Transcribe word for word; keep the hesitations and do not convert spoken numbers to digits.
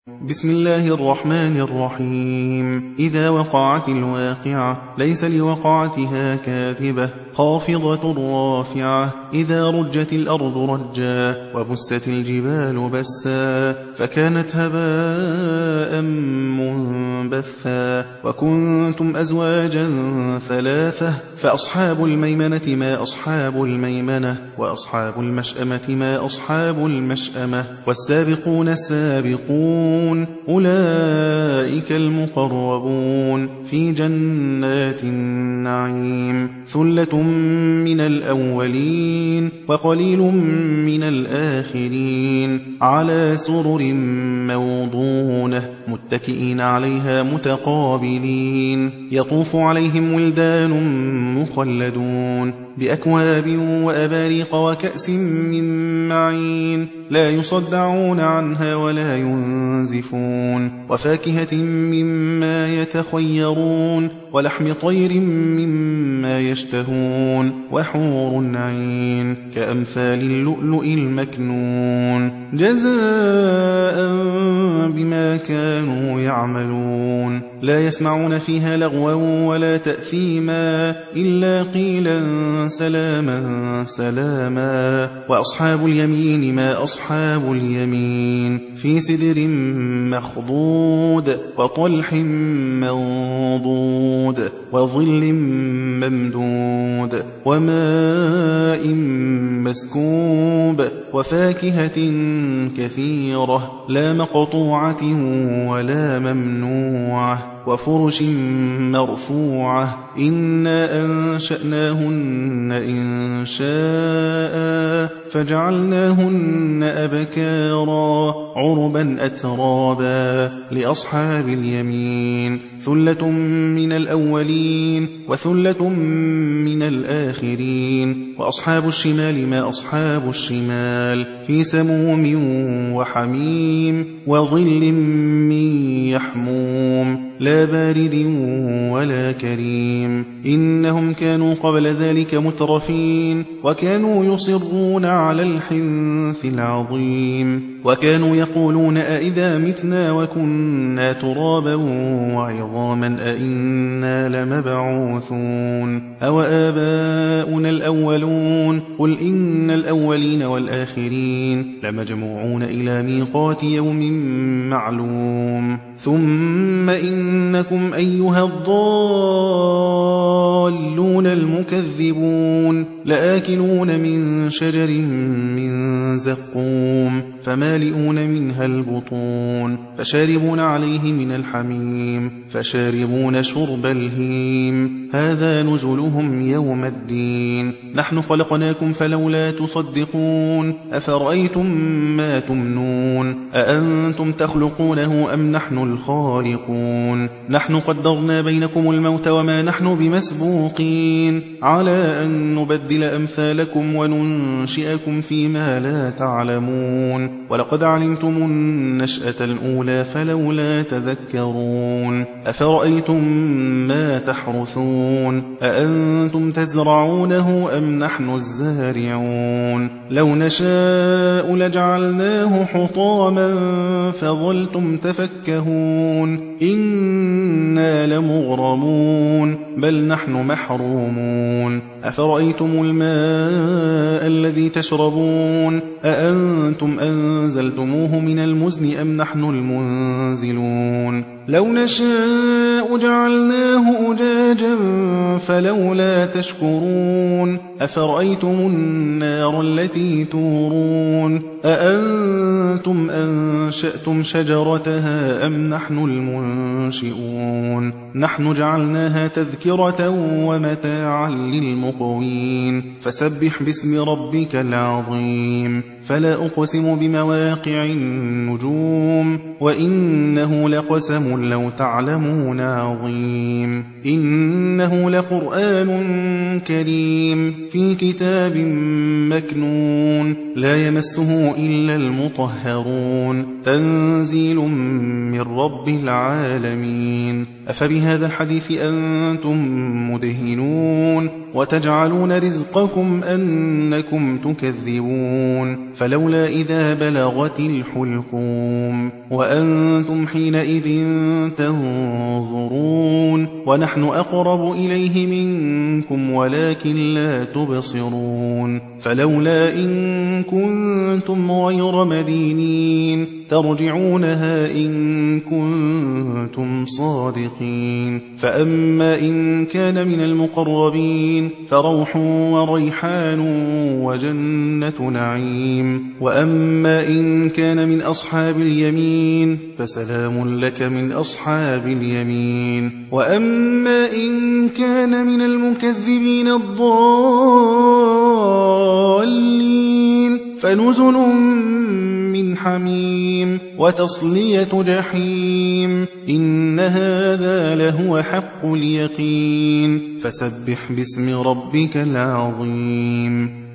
بسم الله الرحمن الرحيم. إذا وقعت الواقعة ليس لوقعتها كاذبة خافضة رافعة. إذا رجت الأرض رجا وبست الجبال بسا فكانت هباء منبثا وكنتم أزواجا ثلاثة فأصحاب الميمنة ما أصحاب الميمنة وأصحاب المشأمة ما أصحاب المشأمة والسابقون السابقون أولئك المقربون في جنات النعيم. ثلة من الأولين وقليل من الآخرين على سرر موضونة متكئين عليها متقابلين يطوف عليهم ولدان مخلدون بأكواب وأباريق وكأس من معين لا يصدعون عنها ولا ينزفون وفاكهة مما يتخيرون ولحم طير مما يشتهون وحور عين كأمثال اللؤلؤ المكنون جزاء بما كانوا يعملون لا يسمعون فيها لغوا ولا تأثيما إلا قيلا سلاما سلاما. وأصحاب اليمين ما أصحاب اليمين في سدر مخضود وطلح منضود وظل ممدود وماء مسكوب وفاكهة كثيرة لا مقطوعة ولا ممنوعة وفرش مرفوعة إنا أنشأناهن إن شاء فجعلناهن أبكارا عربا أترابا لأصحاب اليمين ثلة من الأولين وثلة من الآخرين. وأصحاب الشمال ما أصحاب الشمال في سموم وحميم وظل من يحموم لا بارد ولا كريم إنهم كانوا قبل ذلك مترفين وكانوا يصرون على الحنث العظيم وكانوا يقولون أئذا متنا وكنا ترابا وعظاما أئنا لمبعوثون أو آباؤنا الأولون قل إن الأولين والآخرين لمجموعون إلى ميقات يوم معلوم ثم إنكم أيها الضالون المكذبون لآكلون من شجر من زقوم فمالئون منها البطون فشاربون عليه من الحميم فشاربون شرب الهيم هذا نزلهم يوم الدين. نحن خلقناكم فلولا تصدقون أفرأيتم ما تمنون أأنتم تخلقونه أم نحن الخالقون نحن قدرنا بينكم الموت وما نحن بمسبوقين على أن نبدل أمثالكم وننشئكم فيما لا تعلمون ولقد علمتم النشأة الأولى فلولا تذكرون أفرأيتم ما تحرثون أأنتم تزرعونه أم نحن الزارعون لو نشاء لجعلناه حطاما فظلتم تفكهون إنا لمغرمون بل نحن محرومون أفرأيتم الماء الذي تشربون أأنتم أنزلتموه من المزن أم نحن المنزلون لو نشاء جعلناه أجاجا فلولا تشكرون أفرأيتم النار التي تورون أأنتم أنشأتم شجرتها أم نحن المنشئون نحن جعلناها تذكرة ومتاعا للمقوين فسبح باسم ربك العظيم. فلا أقسم بمواقع النجوم وإنه لقسم لو تعلمون عظيم إنه لقرآن كريم في كتاب مكنون لا يمسه إلا المطهرون تنزيل من من رب العالمين. أفبهذا الحديث أنتم مدهنون وتجعلون رزقكم أنكم تكذبون فلولا إذا بلغت الحلقوم وأنتم حينئذ تنظرون ونحن أقرب إليه منكم ولكن لا تبصرون فلولا إن كنتم غير مدينين ترجعونها إن كنتم صادقين فأما إن كان من المقربين فروح وريحان وجنة نعيم وأما إن كان من أصحاب اليمين فسلام لك من أصحاب اليمين وأما إن كان من المكذبين الضالين فنزل من حميم وتصلية جحيم إن هذا لهو حق اليقين فسبح باسم ربك العظيم